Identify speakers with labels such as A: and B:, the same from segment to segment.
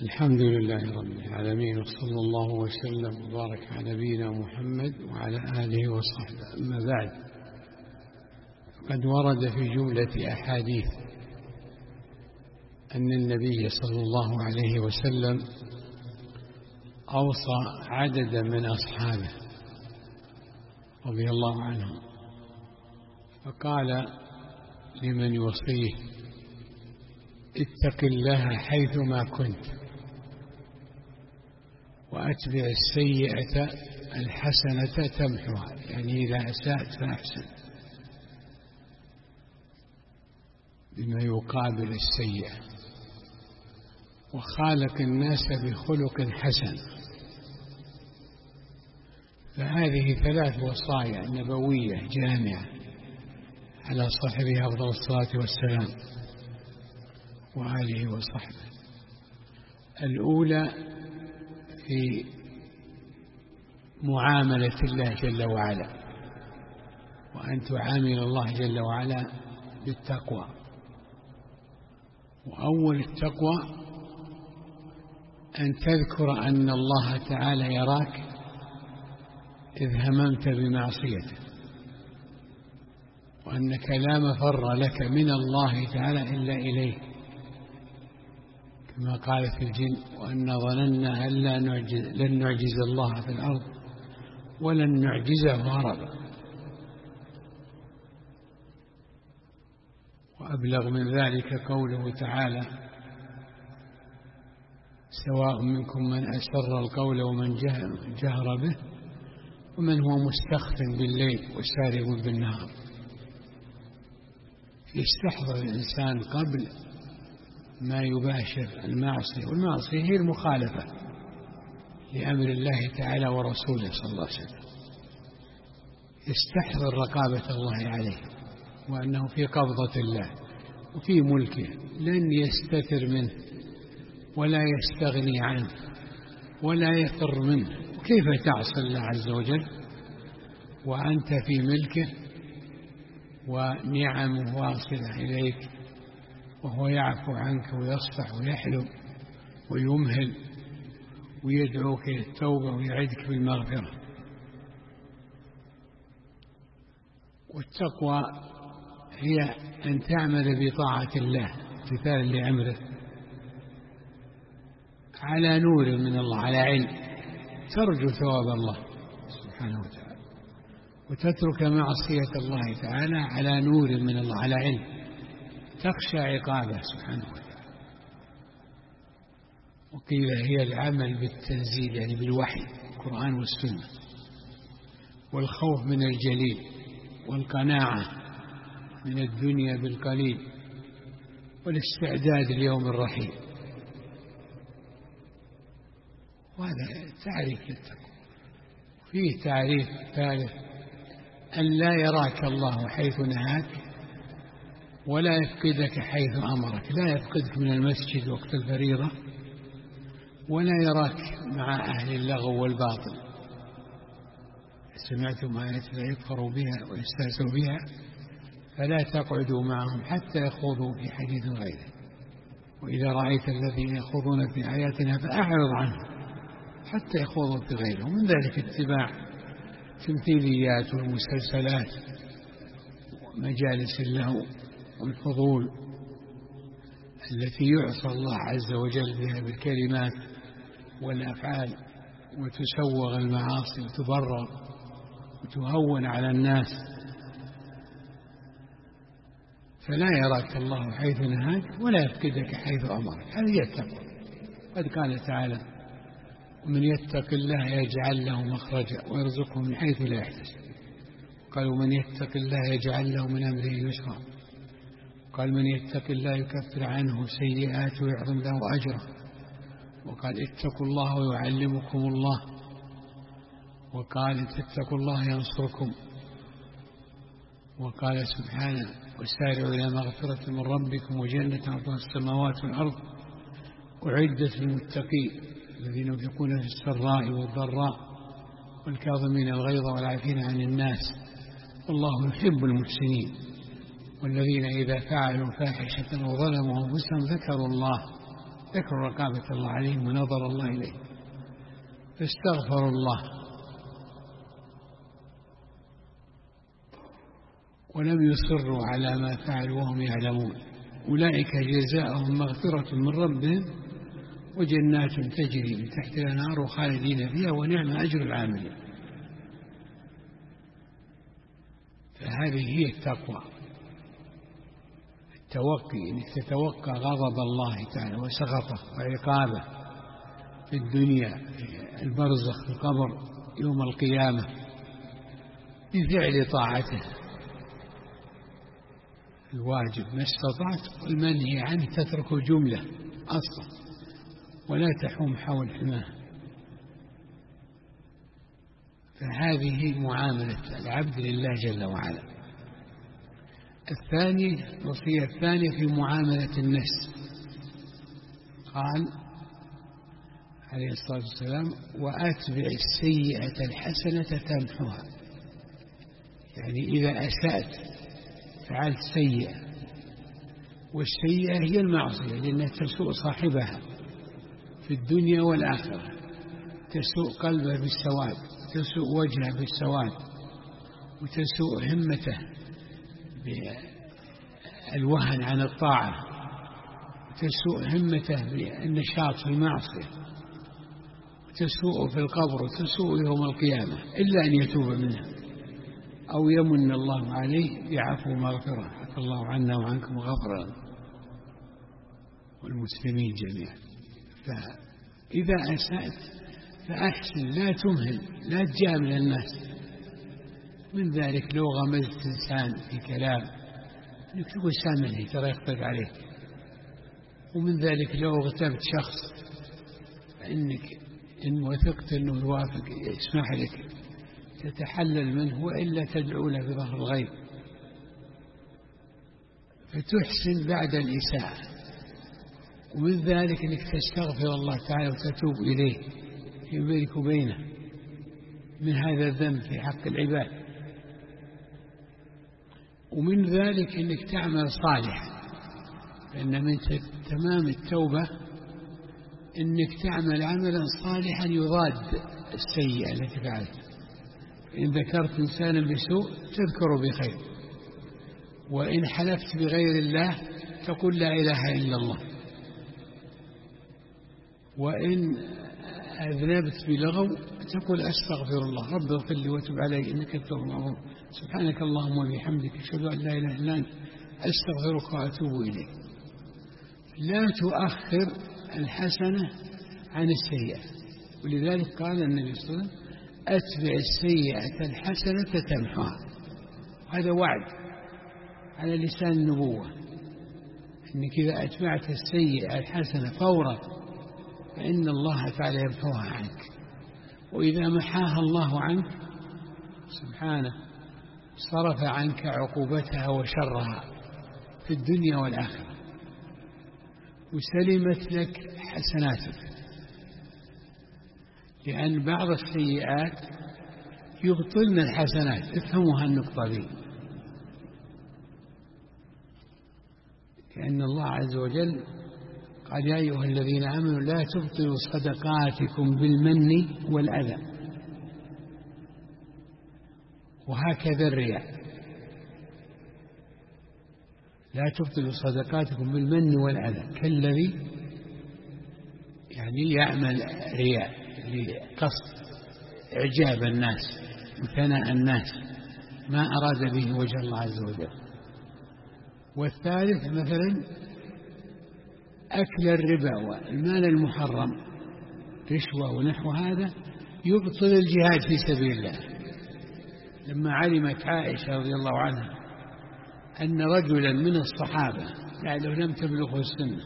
A: الحمد لله رب العالمين، وصلى الله وسلم وبارك على نبينا محمد وعلى آله وصحبه. أما بعد، قد ورد في جملة أحاديث أن النبي صلى الله عليه وسلم أوصى عددا من أصحابه رضي الله عنهم، فقال لمن يوصيه: اتق الله حيثما كنت، وأتبع السيئة الحسنة تمحها، يعني إذا أسأت فأحسن بما يقابل السيئة، وخالق الناس بخلق حسن. فهذه 3 وصايا نبوية جامعة على صاحبها أفضل الصلاة والسلام وآله وصحبه. الأولى في معاملة الله جل وعلا، وأن تعامل الله جل وعلا بالتقوى. وأول التقوى أن تذكر أن الله تعالى يراك إذ هممت بمعصيته، وأنك لا مفر لك من الله تعالى إلا إليه، كما قال في الجن: وأن ظننا أن لن نعجز الله في الأرض ولن نعجزه هربا. وأبلغ من ذلك قوله تعالى: سواء منكم من أسر القول ومن جهر به ومن هو مستخف بالليل وسارب بالنهار. يستحضر الإنسان قبل ما يباشر المعصية، والمعصية هي المخالفة لأمر الله تعالى ورسوله صلى الله عليه وسلم. يستحضر رقابة الله عليه، وأنه في قبضة الله وفي ملكه، لن يستتر منه ولا يستغني عنه ولا يفر منه. كيف تعصي الله عز وجل وأنت في ملكه ونعمه واصلة إليك، وهو يعفو عنك ويصفح ويحلم ويمهل ويدعوك للتوبة ويعدك بالمغفرة. والتقوى هي أن تعمل بطاعة الله امتثالا لأمره على نور من الله، على علم، ترجو ثواب الله سبحانه وتعالى، وتترك معصية الله تعالى على نور من الله، على علم، تخشى عقابه سبحانه وتعالى. وقيل هي العمل بالتنزيل، يعني بالوحي، القرآن والسنة، والخوف من الجليل، والقناعة من الدنيا بالقليل، والاستعداد ليوم الرحيل. وهذا تعريف للتقوى. فيه تعريف ثالث: أن لا يراك الله حيث نهاك ولا يفقدك حيث أمرك، لا يفقدك من المسجد وقت الفريضة، ولا يراك مع أهل اللغو والباطل. سمعتم آيات لا يكفروا بها ويستهزئوا بها فلا تقعدوا معهم حتى يخوضوا في حديث غيره، وإذا رأيت الذين يخوضون في آياتنا فأعرض عنهم حتى يخوضوا في غيره. ومن ذلك اتباع التمثيليات والمسلسلات ومجالس اللهو والفضول التي يعصى الله عز وجل بها بالكلمات والأفعال، وتسوغ المعاصي وتبرر وتهون على الناس. فلا يراك الله حيث نهاك ولا يفقدك حيث أمرك. هذه هي التقوى. قد قال تعالى: ومن يتق الله يجعل له مخرجا ويرزقه من حيث لا يحتسب. قال: ومن يتق الله يجعل له من أمره يسرا. قال: من يتق الله يكفر عنه سيئاته ويعظم له أجره. وقال: اتقوا الله ويعلمكم الله. وقال: تتقوا الله ينصركم. وقال سبحانه: وسارعوا إلى مغفرة من ربكم وجنة عرضها السماوات والأرض أعدت للمتقين الذين ينفقون في السراء والضراء والكاظمين الغيظ والعافين عن الناس والله يحب المحسنين. والذين إذا فعلوا فاحشة أو ظلموا أنفسهم ذكروا الله ذكر رقابة الله عليهم ونظر الله إليهم، فاستغفروا الله ولم يصروا على ما فعلوا وهم يعلمون، أولئك جزاؤهم مغفرة من ربهم وجنات تجري من تحتها الأنهار خالدين فيها ونعم أجر العاملين. فهذه هي التقوى، التوقي، أنك تتوقع غضب الله تعالى وسخطه وعقابه في الدنيا، في البرزخ، في القبر، يوم القيامة، بفعل طاعته الواجب ما استطعت، والمنهي عنه تترك جملة أصلا ولا تحوم حول حماه. فهذه معاملة العبد لله جل وعلا. الوصية الثانية في معاملة النفس، قال عليه الصلاة والسلام: وأتبع السيئة الحسنة تمحها. يعني إذا أسأت فعلت سيئة، والسيئة هي المعصية لأنها تسوء صاحبها في الدنيا والآخرة، تسوء قلبه بالسواد، تسوء وجهه بالسواد، وتسوء همته بالوهن عن الطاعة، وتسوء همته بالنشاط في المعصية، وتسوء في القبر، وتسوء يوم القيامة، إلا أن يتوب منها أو يمن الله عليه بعفو مغفرة، عفى الله عنا وعنكم وغفر والمسلمين جميعا. فإذا أسأت فأحسن، لا تمهل، لا تجامل الناس. من ذلك لو غمزت إنسان في كلام أنك تقول سامحني ترى يخطئ عليك، ومن ذلك لو اغتبت شخص فإنك إن وثقت أنه يوافق يسمح لك تتحلل منه، وإلا تدعو له بظهر الغيب، فتحسن بعد الإساءة. ومن ذلك أنك تستغفر الله تعالى وتتوب إليه في بينك وبينه من هذا الذنب في حق العباد. ومن ذلك أنك تعمل صالحا، لأن من تمام التوبة أنك تعمل عملا صالحا يضاد السيئة التي فعلت. إن ذكرت إنسانا بسوء تذكره بخير، وإن حلفت بغير الله تقول لا إله إلا الله، وإن أذنبت بلغو تقول أستغفر الله رب اغفر لي وتب علي إنك أنت التواب الرحيم، سبحانك اللهم وبحمدك أشهد أن لا إله إلا أنت أستغفرك وأتوب إليك. لا تؤخر الحسنة عن السيئة، ولذلك قال النبي صلى الله عليه وسلم: أتبع السيئة الحسنة تمحها. هذا وعد على لسان النبوة، أنك إذا أتبعت السيئة الحسنة فورا فإن الله تعالى يمحوها عنك، وإذا محاها الله عنك سبحانه صرف عنك عقوبتها وشرها في الدنيا والآخرة، وسلمت لك حسناتك. لأن بعض السيئات يبطلن الحسنات، افهموا هالنقطة دي، لأن الله عز وجل قال: يا أيها الذين آمنوا لا تبطلوا صدقاتكم بالمن والأذى. وهكذا الرياء، لا تبطلوا صدقاتكم بالمن والأذى، كالذي يعني يعمل رياء لقصد إعجاب الناس وثناء الناس، ما أراد به وجه الله عز وجل. والثالث مثلا أكل الربا والمال المحرم، رشوة ونحو هذا، يبطل الجهاد في سبيل الله. لما علمت عائشة رضي الله عنها أن رجلا من الصحابة لعله لم تبلغه السنة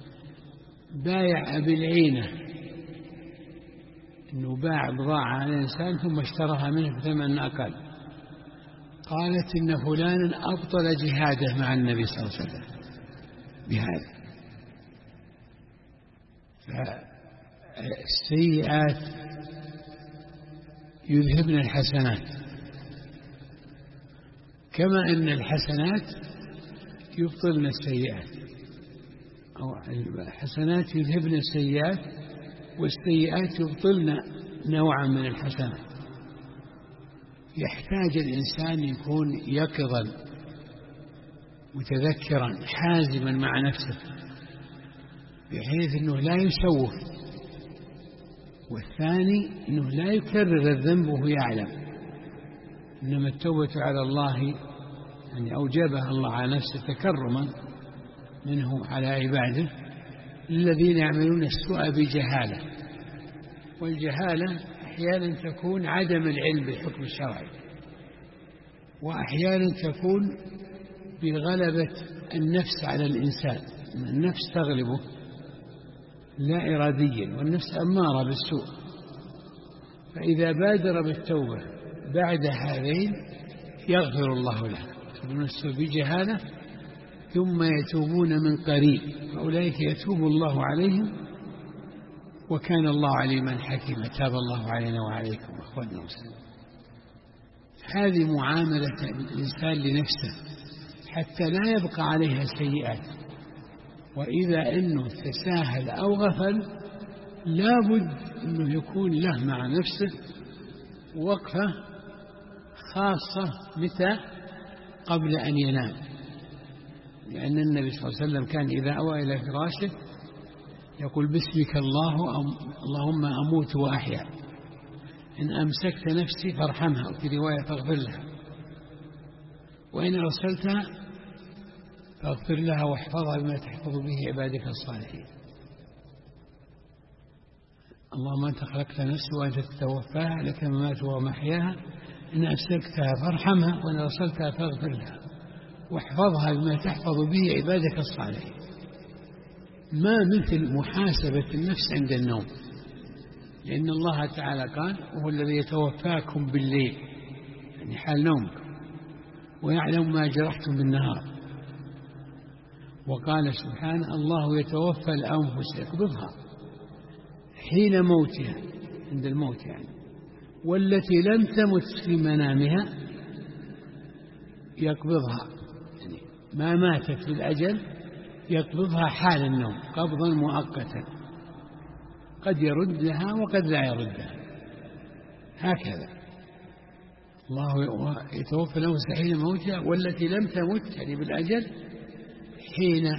A: بايع بالعينة، أنه باع بضاعة على الإنسان ثم اشتراها منه بثمن أقل، قالت إن فلانا أبطل جهاده مع النبي صلى الله عليه وسلم بهذا. فالسيئات يذهبن الحسنات، كما أن الحسنات يبطلن السيئات. أو الحسنات يذهبن السيئات والسيئات يبطلن نوعا من الحسنات. يحتاج الإنسان يكون يقظا متذكرا حازما مع نفسه بحيث أنه لا يسوف، والثاني أنه لا يكرر الذنب وهو يعلم. إنما التوبة على الله يعني أوجبها الله على نفسه تكرما منه على عباده الذين يعملون السوء بجهالة، والجهالة أحيانا تكون عدم العلم بالحكم الشرعي، وأحيانا تكون بغلبة النفس على الإنسان، النفس تغلبه لا إراديا، والنفس أمارة بالسوء. فإذا بادر بالتوبة بعد هذين يغفر الله له، يتوبون السوء بجهالة ثم يتوبون من قريب فأولئك يتوب الله عليهم وكان الله عليما حكيما. تاب الله علينا وعليكم أخواننا المسلمين. هذه معاملة الإنسان لنفسه حتى لا يبقى عليها سيئات، وإذا أنه تساهل أو غفل لابد أنه يكون له مع نفسه وقفة خاصة. متى؟ قبل أن ينام، لأن النبي صلى الله عليه وسلم كان إذا أوى إلى فراشه يقول باسمك اللهم أموت وأحيا، إن أمسكت نفسي فارحمها، وفي رواية فاغفر لها، وإن أرسلتها فاغفر لها واحفظها بما تحفظ به عبادك الصالحين. اللهم أنت خلقت نفسي وأنت تتوفاها لك مماتها ومحياها، إن أمسكتها فارحمها وإن أرسلتها فاغفر لها واحفظها بما تحفظ به عبادك الصالحين. ما مثل محاسبة النفس عند النوم، لأن الله تعالى قال هو الذي يتوفاكم بالليل يعني حال نومكم ويعلم ما جرحتم بالنهار. وقال سبحانه الله يتوفى الأنفس يقبضها حين موتها، عند الموت يعني، والتي لم تمت في منامها يقبضها، يعني ما ماتت بالأجل يقبضها حال النوم قبضا مؤقتا، قد يردها وقد لا يردها. هكذا الله يتوفى الأنفس حين موتها والتي لم تمت يعني بالأجل حين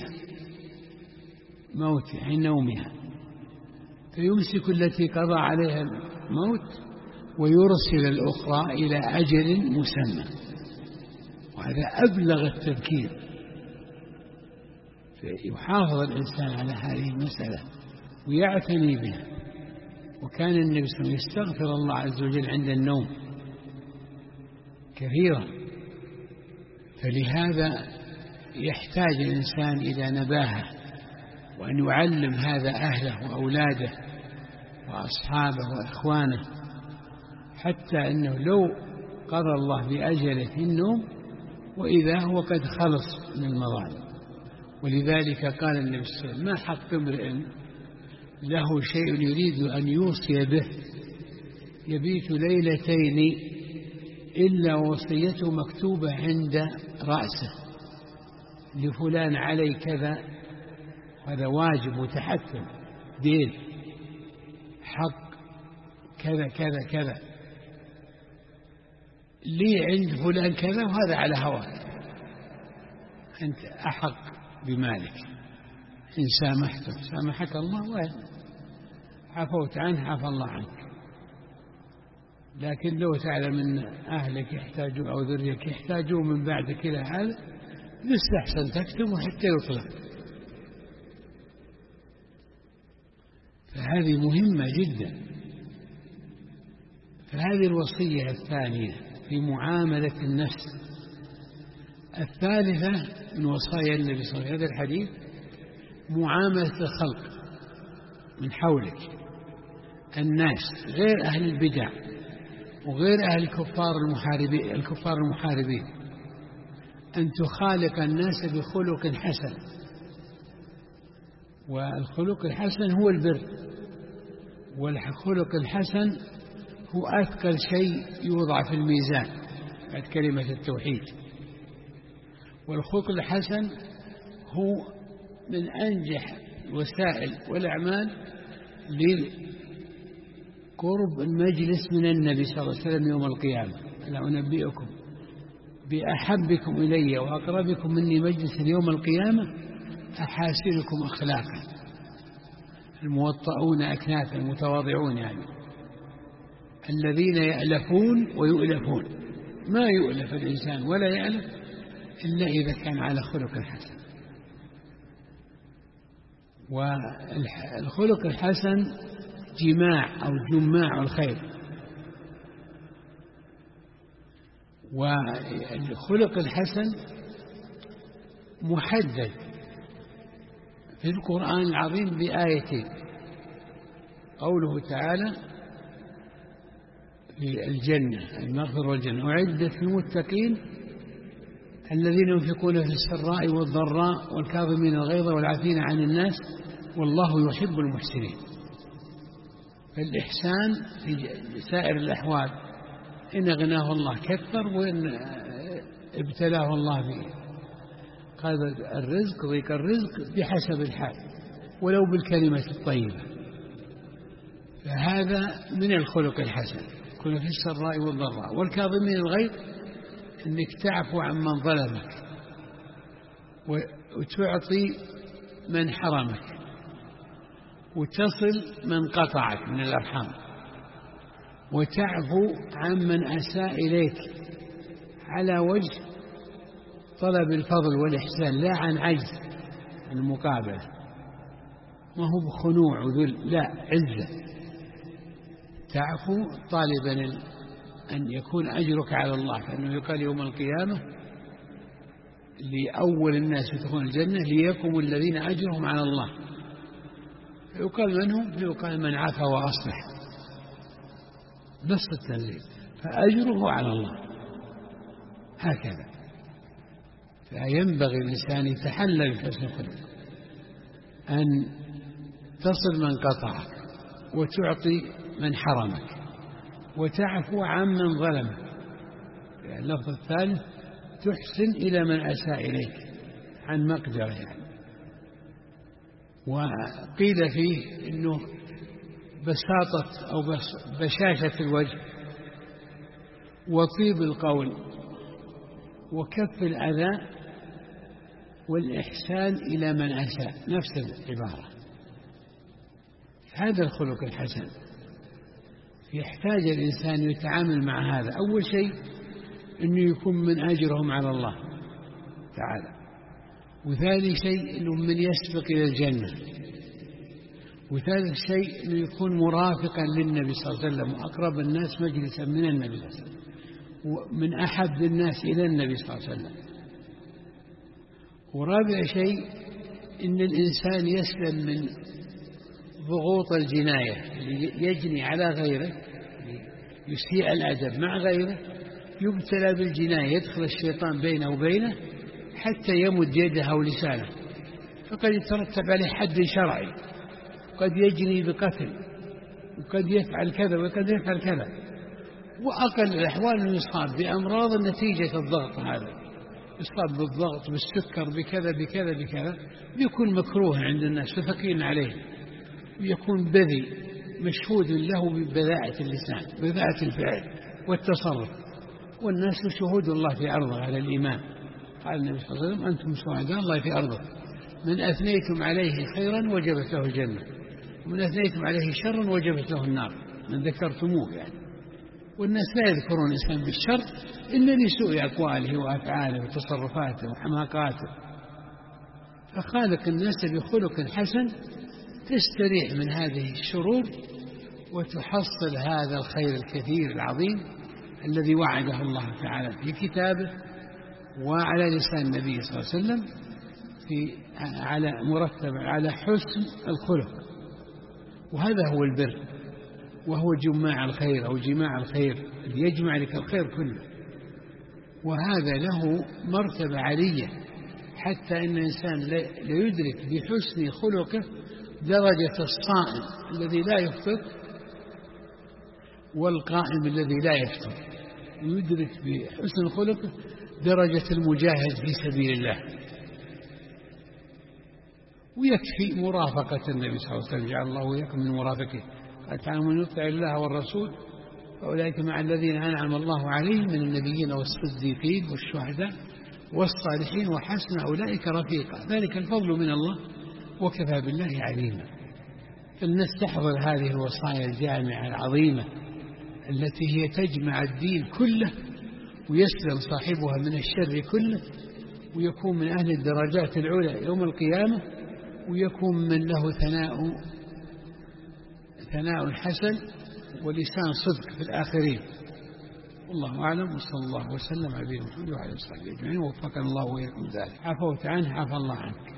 A: موتها حين نومها، فيمسك التي قضى عليها الموت ويرسل الأخرى إلى أجل مسمى. وهذا أبلغ التذكير، يحافظ الإنسان على هذه المسألة ويعتني بها. وكان النبي صلى الله عليه وسلم يستغفر الله عز وجل عند النوم كثيرا، فلهذا يحتاج الإنسان إلى نباهة، وأن يعلم هذا أهله وأولاده وأصحابه وإخوانه، حتى أنه لو قضى الله بأجله في النوم وإذا هو قد خلص من المظالم. ولذلك قال النبي صلى الله عليه وسلم ما حق امرئ له شيء يريد أن يوصي به يبيت ليلتين إلا وصيته مكتوبة عند رأسه لفلان علي كذا، هذا واجب متحتم دين، حق كذا كذا كذا، لي عند فلان كذا، وهذا على هواك، أنت أحق بمالك، إن سامحته سامحك الله، وإن عفوت عنه عفى الله عنك. لكن لو تعلم أن أهلك يحتاجون أو ذريك يحتاجون من بعدك إلى هذا يستحسن تكتب حتى يطلق. فهذه مهمة جدا. فهذه الوصية الثانية في معاملة النفس. الثالثة من وصايا النبي صلى الله عليه وسلم هذا الحديث معاملة الخلق من حولك، الناس غير أهل البدع وغير أهل الكفار المحاربين، أن تخالق الناس بخلق حسن. والخلق الحسن هو البر، والخلق الحسن هو أثقل شيء يوضع في الميزان بعد كلمة التوحيد. والخلق الحسن هو من أنجح الوسائل والأعمال لقرب المجلس من النبي صلى الله عليه وسلم يوم القيامة. ألا أنبئكم بأحبكم إلي وأقربكم مني مجلسا يوم القيامة أحاسنكم أخلاقا، الموطؤون أكنافا، المتواضعون، يعني الذين يألفون ويؤلفون. ما يؤلف الإنسان ولا يألف إلا إذا كان على خلق حسن. والخلق الحسن جماع أو جماع الخير. والخلق الحسن محدد في القرآن العظيم بآيتين: قوله تعالى في الجنة، المغفرة والجنة، أعدت للمتقين الذين ينفقون في السراء والضراء والكاظمين الغيظ والعافين عن الناس والله يحب المحسنين. فالإحسان في سائر الأحوال، إن غناه الله كثر وإن ابتلاه الله به، قال الرزق ضيق الرزق بحسب الحال ولو بالكلمة الطيبة. فهذا من الخلق الحسن، كن في السراء والضراء والكاظمين الغيظ، إنك تعفو عن من ظلمك وتعطي من حرمك وتصل من قطعك من الأرحام وتعفو عن من أساء إليك على وجه طلب الفضل والإحسان، لا عن عجز المقابلة، ما هو بخنوع وذل، لا، عزة. تعفو طالبا أن يكون أجرك على الله، فإنه يقال يوم القيامة لأول الناس يدخلون الجنة ليقوم الذين أجرهم على الله، فيقال من هم؟ فيقال من عفا وأصلح، نص التنزيل، فأجره على الله هكذا. فينبغي الإنسان يتحلى بحسن الخلق، أن تصل من قطعك وتعطي من حرمك وتعفو عن من ظلمك. يعني اللفظ الثالث تحسن إلى من أساء إليك عن مقدره يعني. وقيل فيه إنه بساطة أو بشاشة الوجه وطيب القول وكف الأذى والإحسان إلى من أساء، نفس العبارة. هذا الخلق الحسن يحتاج الإنسان يتعامل مع هذا. أول شيء أنه يكون من أجرهم على الله تعالى، وثاني شيء أنه من يسبق إلى الجنة، وثالث شيء أنه يكون مرافقا للنبي صلى الله عليه وسلم وأقرب الناس مجلسا من النبي صلى الله عليه وسلم ومن أحب الناس إلى النبي صلى الله عليه وسلم. ورابع شيء أن الإنسان يسلم من ضغوط الجناية اللي يجني على غيره، يسيء الأدب مع غيره، يبتلى بالجناية، يدخل الشيطان بينه وبينه حتى يمد يده أو لسانه، فقد يترتب عليه حد شرعي، قد يجني بقتل، وقد يفعل كذا وقد يفعل كذا. وأقل الأحوال أنه يصاب بأمراض نتيجة الضغط هذا، يصاب بالضغط، بالسكر، بكذا بكذا بكذا، بيكون مكروه عند الناس وثقيل عليه، ويكون بذي مشهود له ببذاءة اللسان، بذاءة الفعل والتصرف، والناس شهود الله في أرضه على الإيمان. قال النبي صلى الله عليه وسلم: أنتم شهداء الله في أرضه، من أثنيتم عليه خيرا وجبت له الجنة، ومن أثنيتم عليه شرا وجبت له النار، من ذكرتموه يعني. والناس لا يذكرون الإنسان بالشر إلا لسوء أقواله وأفعاله وتصرفاته وحماقاته. فخالق الناس بخلق حسن تستريح من هذه الشرور وتحصل هذا الخير الكثير العظيم الذي وعده الله تعالى في كتابه وعلى لسان النبي صلى الله عليه وسلم على مرتب على حسن الخلق. وهذا هو البر، وهو جماع الخير أو جماع الخير، يجمع لك الخير كله. وهذا له مرتبة عالية، حتى إن الإنسان لا يدرك بحسن خلقه درجة الصائم الذي لا يفطر والقائم الذي لا يفطر، يدرك بحسن خلقه درجة المجاهد في سبيل الله. ويكفي مرافقة النبي صلى الله عليه وسلم، جعل الله وإياكم من مرافقه. قال تعالى: من يطع الله والرسول فأولئك مع الذين أنعم الله عليهم من النبيين والصديقين والشهداء والصالحين وحسن أولئك رفيقا، ذلك الفضل من الله وكفى بالله عليما. فلنستحضر هذه الوصايا الجامعة العظيمة التي هي تجمع الدين كله، ويسلم صاحبها من الشر كله، ويكون من أهل الدرجات العلى يوم القيامة، ويكون من له ثناء حسن ولسان صدق في الآخرين. والله أعلم، وصلى الله وسلم على نبينا محمد وعلى آله وصحبه أجمعين، ووفقنا الله وإياكم ذلك. عفوت عنه عفى الله عنك،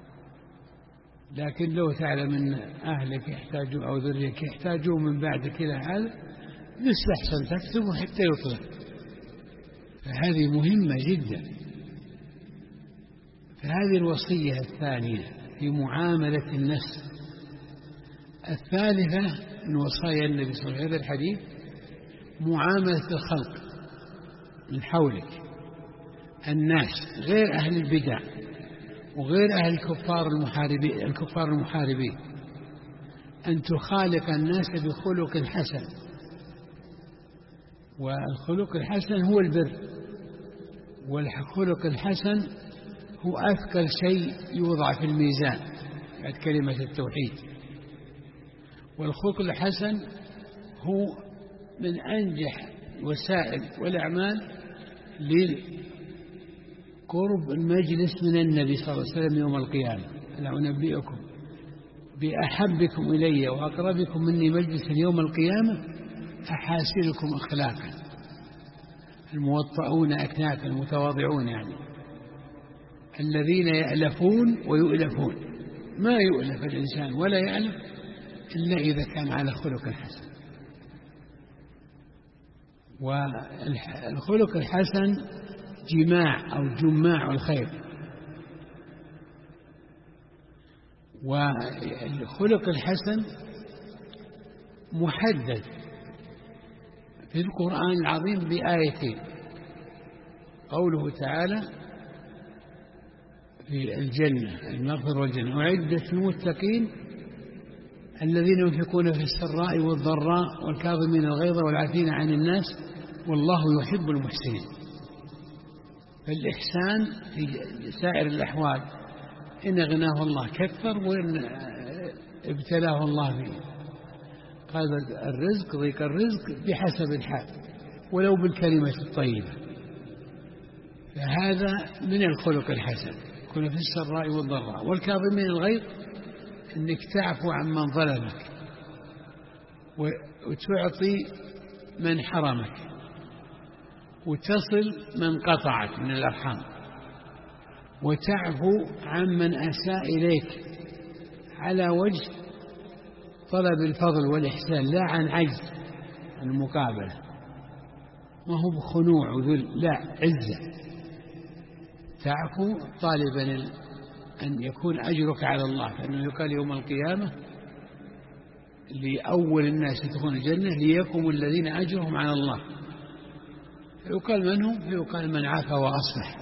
A: لكن لو تعلم أن أهلك يحتاجون أو ذريتك يحتاجون من بعدك إلى هذا، يستحسن تكتبه حتى يطلق. فهذه مهمة جدا. فهذه الوصية الثانية في معاملة النفس. الثالثة من وصايا النبي صلى الله عليه وسلم هذا الحديث معاملة الخلق من حولك، الناس غير أهل البدع وغير أهل الكفار المحاربين، أن تخالق الناس بخلق حسن. والخلق الحسن هو البر، والخلق الحسن هو أثقل شيء يوضع في الميزان بعد كلمة التوحيد. والخلق الحسن هو من أنجح وسائل والأعمال لقرب المجلس من النبي صلى الله عليه وسلم يوم القيامة. ألا أنبئكم بأحبكم إلي وأقربكم مني مجلسا يوم القيامة أحاسنكم أخلاقا، الموطؤون أكنافا، المتواضعون، يعني الذين يألفون ويؤلفون. ما يؤلف الإنسان ولا يألف إلا إذا كان على خلق حسن. والخلق الحسن جماع أو جماع الخير. والخلق الحسن محدد في القرآن العظيم بآيتين: قوله تعالى في الجنة المغفرة والجنة: أعدت للمتقين الذين ينفقون في السراء والضراء والكاظمين الغيظ والعافين عن الناس والله يحب المحسنين. فالإحسان في سائر الأحوال إن أغناه الله كثر، وإن ابتلاه الله فيه قال الرزق ضيق الرزق بحسب الحال ولو بالكلمة الطيبة. فهذا من الخلق الحسن، كن في السراء والضراء والكاظمين الغيظ، أنك تعفو عن من ظلمك وتعطي من حرمك وتصل من قطعك من الأرحام وتعفو عن من أساء إليك على وجه طلب الفضل والإحسان، لا عن عجز، عن المقابلة، ما هو بخنوع وذل، لا، عزة. تعفو طالبا أن يكون أجرك على الله، فإنه يقال يوم القيامة لأول الناس يدخلون الجنة ليكم الذين أجرهم على الله، فيقال من هم؟ فيقال من عفا وأصلح،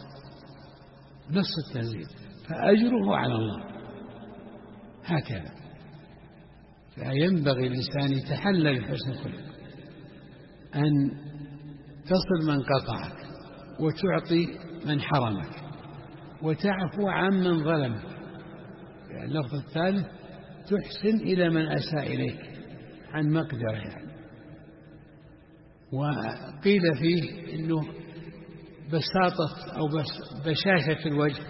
A: نص التنزيل، فأجره على الله. هكذا. فينبغي الإنسان يتحلى بحسن الخلق، أن تصل من قطعك وتعطي من حرمك وتعفو عن من ظلمك. اللفظ الثالث: تحسن إلى من أساء إليك عن مقدره يعني. وقيل فيه إنه بساطة أو بشاشة الوجه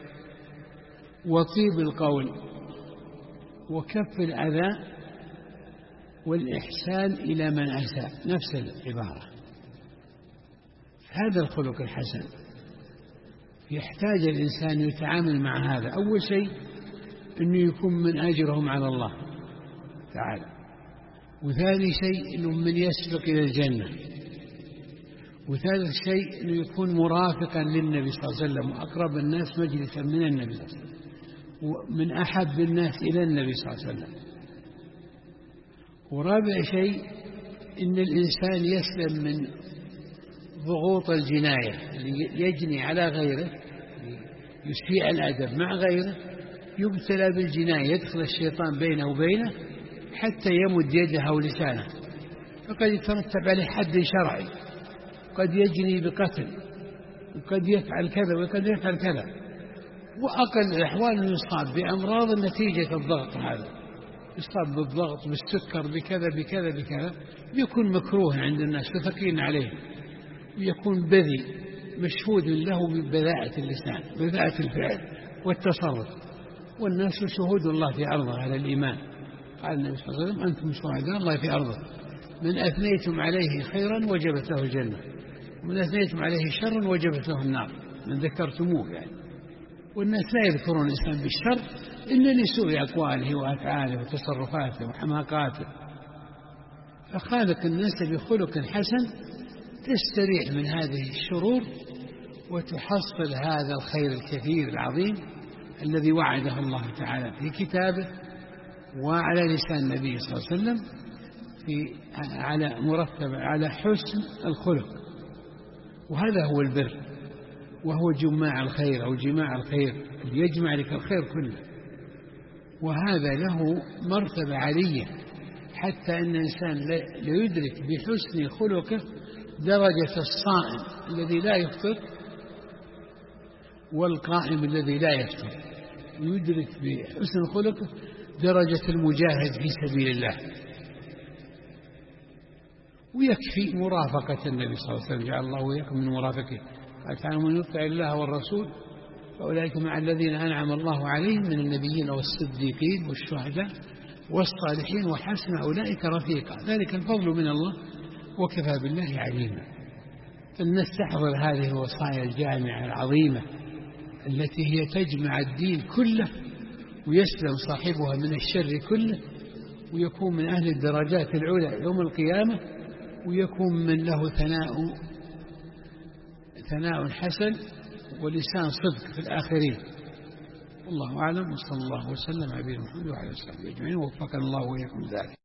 A: وطيب القول وكف الأذى والإحسان إلى من أساء، نفس العبارة. هذا الخلق الحسن يحتاج الإنسان يتعامل مع هذا. أول شيء أنه يكون من أجرهم على الله تعالى، وثاني شيء أنه من يسبق إلى الجنة، وثالث شيء أنه يكون مرافقا للنبي صلى الله عليه وسلم وأقرب الناس مجلسا من النبي صلى الله عليه وسلم ومن أحب الناس إلى النبي صلى الله عليه وسلم. ورابع شيء أن الإنسان يسلم من ضغوط الجناية اللي يجني على غيره، يسيء الأدب مع غيره يبتلى بالجناية، يدخل الشيطان بينه وبينه حتى يمد يده أو لسانه، فقد يترتب عليه حد شرعي، قد يجني بقتل، وقد يفعل كذا وقد يفعل كذا. وأقل الأحوال يصاب بأمراض نتيجة الضغط هذا، يصاب بالضغط، بالسكر، بكذا بكذا بكذا، يكون مكروه عند الناس وثقيل عليه، ويكون بذي مشهود له ببذاءة اللسان، بذاءة الفعل والتصرف، والناس شهود الله في أرضه على الإيمان. قال النبي صلى الله عليه وسلم: أنتم شهداء الله في أرضه، من أثنيتم عليه خيرا وجبت له الجنة، ومن أثنيتم عليه شرا وجبت له النار، من ذكرتموه يعني. والناس لا يذكرون الإنسان بالشر إلا لسوء أقواله وأفعاله وتصرفاته وحماقاته. فخالق الناس بخلق حسن تستريح من هذه الشرور وتحصل هذا الخير الكثير العظيم الذي وعده الله تعالى في كتابه وعلى لسان النبي صلى الله عليه وسلم على مرتب على حسن الخلق. وهذا هو البر، وهو جماع الخير أو جماع الخير، يجمع لك الخير كله. وهذا له مرتبة عالية، حتى أن الإنسان ليدرك بحسن خلقه درجة الصائم الذي لا يفطر والقائم الذي لا يفطر، يدرك بحسن خلقه درجة المجاهد في سبيل الله. ويكفي مرافقة النبي صلى الله عليه وسلم، جعل الله وإياكم من مرافقه. قال تعالى: من يطع الله والرسول فأولئك مع الذين أنعم الله عليهم من النبيين والصديقين والشهداء والصالحين وحسن أولئك رفيقا، ذلك الفضل من الله وكفى بالله عليما. فلنستحضر هذه الوصايا الجامعة العظيمة التي هي تجمع الدين كله، ويسلم صاحبها من الشر كله، ويكون من أهل الدرجات العلى يوم القيامة، ويكون من له ثناء حسن ولسان صدق في الآخرين. والله أعلم، وصلى الله وسلم على نبينا محمد وعلى آله وصحبه أجمعين، ووفقنا الله وإياكم ذلك.